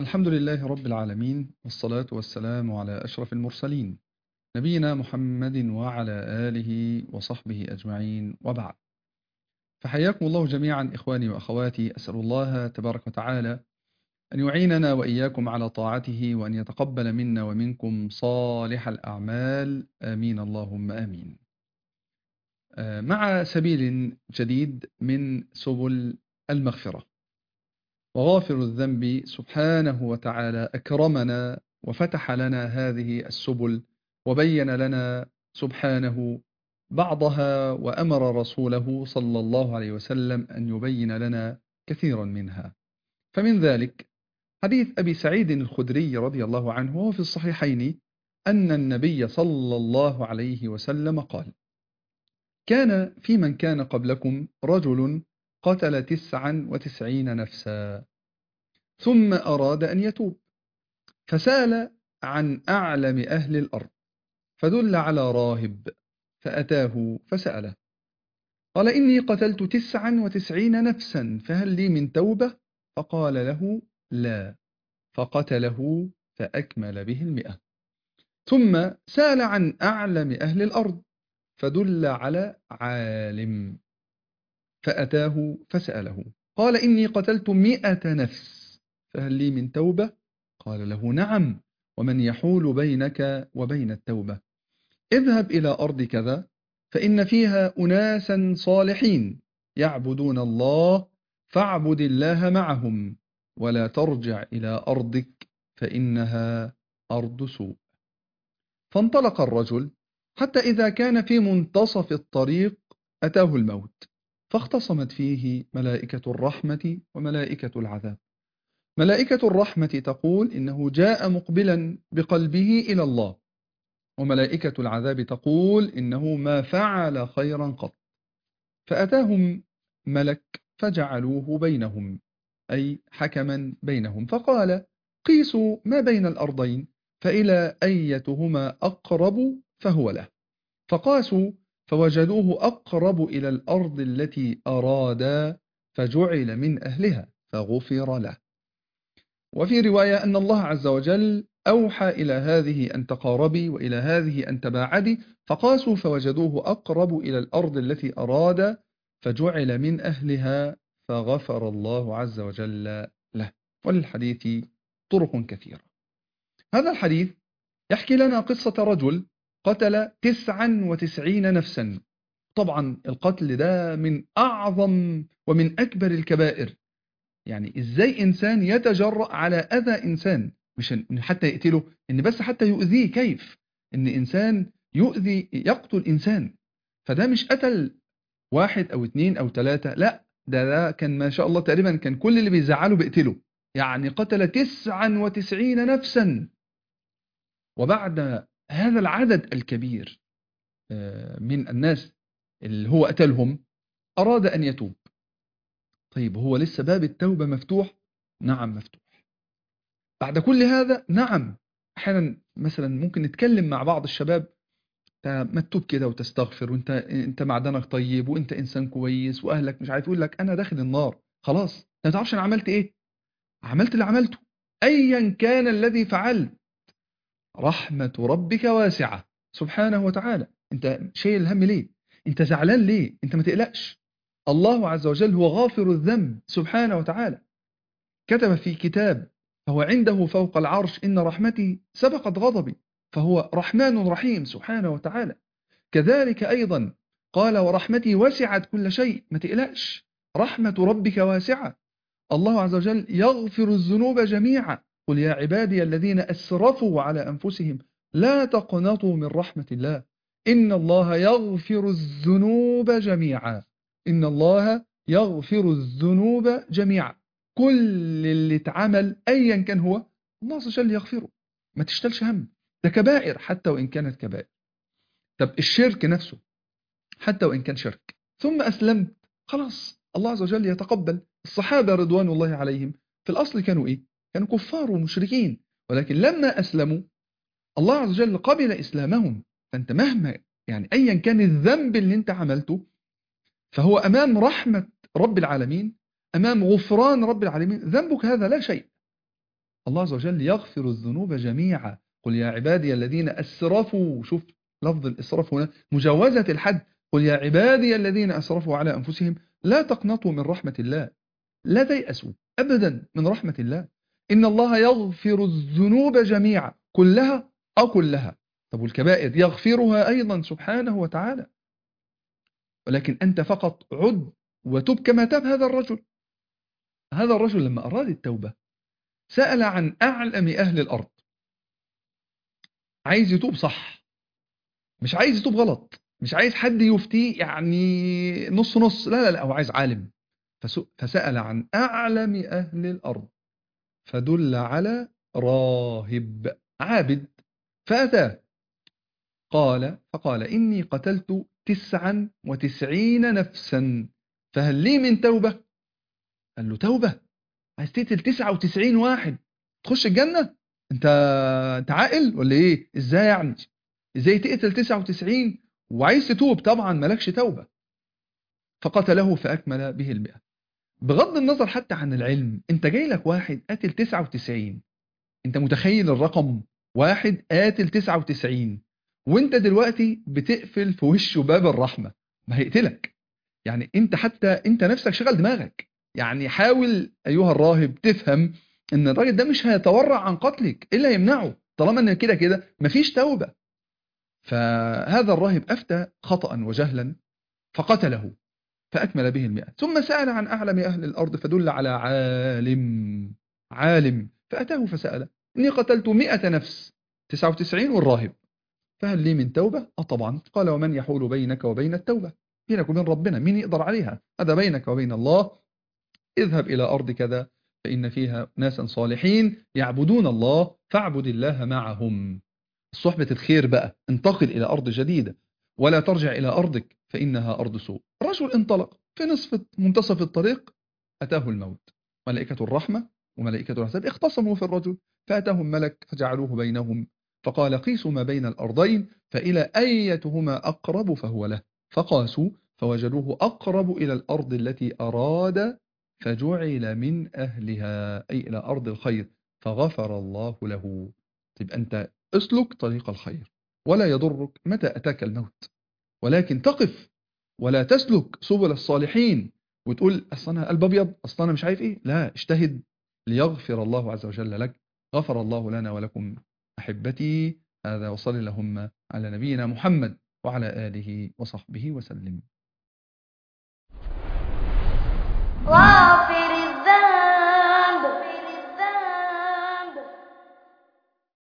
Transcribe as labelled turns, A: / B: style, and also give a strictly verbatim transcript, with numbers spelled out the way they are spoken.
A: الحمد لله رب العالمين، والصلاة والسلام على أشرف المرسلين نبينا محمد وعلى آله وصحبه أجمعين، وبعد. فحياكم الله جميعا إخواني وأخواتي. أسأل الله تبارك وتعالى أن يعيننا وإياكم على طاعته، وأن يتقبل منا ومنكم صالح الأعمال، آمين اللهم آمين. مع سبيل جديد من سبل المغفرة، وغافر الذنب سبحانه وتعالى أكرمنا وفتح لنا هذه السبل، وبين لنا سبحانه بعضها، وأمر رسوله صلى الله عليه وسلم أن يبين لنا كثيرا منها. فمن ذلك حديث أبي سعيد الخدري رضي الله عنه، وهو في الصحيحين، أن النبي صلى الله عليه وسلم قال: كان في من كان قبلكم رجل قتل تسعا وتسعين نفسا، ثم أراد أن يتوب، فسأل عن أعلم أهل الأرض، فدل على راهب، فأتاه فسأله، قال: إني قتلت تسعا وتسعين نفسا، فهل لي من توبة؟ فقال له: لا. فقتله فأكمل به المئة. ثم سأل عن أعلم أهل الأرض، فدل على عالم، فأتاه فسأله، قال: إني قتلت مئة نفس، فهل لي من توبة؟ قال له: نعم، ومن يحول بينك وبين التوبة؟ اذهب إلى أرض كذا، فإن فيها أناسا صالحين يعبدون الله، فاعبد الله معهم، ولا ترجع إلى أرضك فإنها أرض سوء. فانطلق الرجل حتى إذا كان في منتصف الطريق أتاه الموت، فاختصمت فيه ملائكة الرحمة وملائكة العذاب. ملائكة الرحمة تقول: إنه جاء مقبلا بقلبه إلى الله، وملائكة العذاب تقول: إنه ما فعل خيرا قط. فأتاهم ملك فجعلوه بينهم، أي حكما بينهم، فقال: قيسوا ما بين الأرضين، فإلى أيتهما أقرب فهو له. فقاسوا فوجدوه أقرب إلى الأرض التي أرادا، فجعل من أهلها فغفر له. وفي رواية أن الله عز وجل أوحى إلى هذه أن تقاربي، وإلى هذه أن تباعدي، فقاسوا فوجدوه أقرب إلى الأرض التي أراد، فجعل من أهلها فغفر الله عز وجل له. وللحديث طرق كثيرة. هذا الحديث يحكي لنا قصة رجل قتل تسعا وتسعين نفسا. طبعا القتل ده من أعظم ومن أكبر الكبائر. يعني إزاي إنسان يتجرأ على أذى إنسان، مش إن حتى يقتله، إن بس حتى يؤذيه؟ كيف إن إنسان يؤذي يقتل إنسان؟ فده مش قتل واحد أو اتنين أو تلاتة، لا، ده, ده كان ما شاء الله تقريبا كان كل اللي بيزعله بيقتله. يعني قتل تسعا وتسعين نفسا. وبعد هذا العدد الكبير من الناس اللي هو قتلهم، أراد أن يتوب. طيب، هو لسه باب التوبة مفتوح؟ نعم مفتوح. بعد كل هذا، نعم، أحيانا مثلا ممكن نتكلم مع بعض الشباب: ما تتوب كده وتستغفر، وانت انت معدنك طيب، وانت انسان كويس، واهلك مش عارف. يقول لك: انا داخل النار خلاص، انت ما تعرفش انا عملت ايه. عملت اللي عملته، ايا كان الذي فعلت. رحمة ربك واسعة سبحانه وتعالى. انت شايل الهم ليه؟ انت زعلان ليه؟ انت ما تقلقش. الله عز وجل هو غافر الذنب سبحانه وتعالى. كتب في كتاب: فهو عنده فوق العرش إن رحمتي سبقت غضبي، فهو رحمن رحيم سبحانه وتعالى. كذلك أيضا قال: ورحمتي وسعت كل شيء. ما تقلقش، رحمة ربك واسعة. الله عز وجل يغفر الذنوب جميعا. قل يا عبادي الذين أسرفوا على أنفسهم لا تقنطوا من رحمة الله، إن الله يغفر الذنوب جميعا. إن الله يغفر الذنوب جميعا. كل اللي اتعمل أيا كان هو، الله عز وجل يغفره. ما تشتلش هم، ده كبائر حتى وإن كانت كبائر. طب الشرك نفسه حتى وإن كان شرك، ثم أسلمت، خلاص الله عز وجل يتقبل. الصحابة رضوان الله عليهم في الأصل كانوا إيه؟ كانوا كفار ومشركين، ولكن لما أسلموا الله عز وجل قبل إسلامهم. فأنت مهما يعني أيا كان الذنب اللي أنت عملته، فهو أمام رحمة رب العالمين، أمام غفران رب العالمين، ذنبك هذا لا شيء. الله عز وجل يغفر الذنوب جميعا. قل يا عبادي الذين أسرفوا، شوف لفظ الإسراف هنا مجاوزة الحد، قل يا عبادي الذين أسرفوا على أنفسهم لا تقنطوا من رحمة الله، لا تيأسوا أبدا من رحمة الله، إن الله يغفر الذنوب جميعا، كلها أو كلها. طب والكبائر يغفرها أيضا سبحانه وتعالى، ولكن أنت فقط عد وتب كما تاب هذا الرجل. هذا الرجل لما أراد التوبة سأل عن أعلم أهل الأرض، عايز يتوب صح، مش عايز يتوب غلط، مش عايز حد يفتيه يعني نص نص، لا لا لا، هو عايز عالم. فسأل عن أعلم أهل الأرض فدل على راهب عابد فأتاه، قال فقال إني قتلت تسعا وتسعين نفسا فهل لي من توبة؟ قال له توبة؟ عايز تقتل تسعة وتسعين واحد تخش الجنة؟ انت انت عاقل ولا ايه؟ ازاي يعني؟ ازاي تقتل تسعة وتسعين وعايز تتوب؟ طبعا مالكش توبة. فقتله فأكمل به المئة. بغض النظر حتى عن العلم، انت جاي لك واحد قاتل تسعة وتسعين، انت متخيل الرقم؟ واحد قاتل تسعة وتسعين وانت دلوقتي بتقفل في وشه باب الرحمة، ما هيقتلك. يعني انت حتى انت نفسك شغل دماغك، يعني حاول ايها الراهب تفهم ان الراجل ده مش هيتورع عن قتلك، ايه اللي يمنعه طالما ان كده كده مفيش توبة. فهذا الراهب افتى خطأ وجهلا فقتله فأكمل به المئة، ثم سأل عن أعلم أهل الأرض فدل على عالم عالم فأتاه فسأل إني قتلت مئة نفس، تسعة وتسعين والراهب، فهل لي من توبة؟ أه طبعا. قال ومن يحول بينك وبين التوبة؟ بينك وبين ربنا، مين يقدر عليها؟ هذا بينك وبين الله. اذهب إلى أرض كذا فإن فيها ناسا صالحين يعبدون الله فاعبد الله معهم. صحبة الخير بقى، انتقل إلى أرض جديدة ولا ترجع إلى أرضك فإنها أرض سوء. الرجل انطلق في نصف منتصف الطريق أتاه الموت، ملائكة الرحمة وملائكة العذاب اختصموا في الرجل فأتاهم ملك فجعلوه بينهم فقال قيسوا ما بين الأرضين فإلى أيتهما أقرب فهو له، فقاسوا فوجدوه أقرب إلى الأرض التي أراد فجعل من أهلها، أي إلى أرض الخير فغفر الله له. تبقى أنت اسلك طريق الخير ولا يضرك متى أتاك الموت، ولكن تقف ولا تسلك سبل الصالحين وتقول أصل أنا قلب أبيض، أصل أنا مش عارف إيه، لا، اجتهد ليغفر الله عز وجل لك. غفر الله لنا ولكم أحبتي. هذا وصل اللهم على نبينا محمد وعلى آله وصحبه وسلم.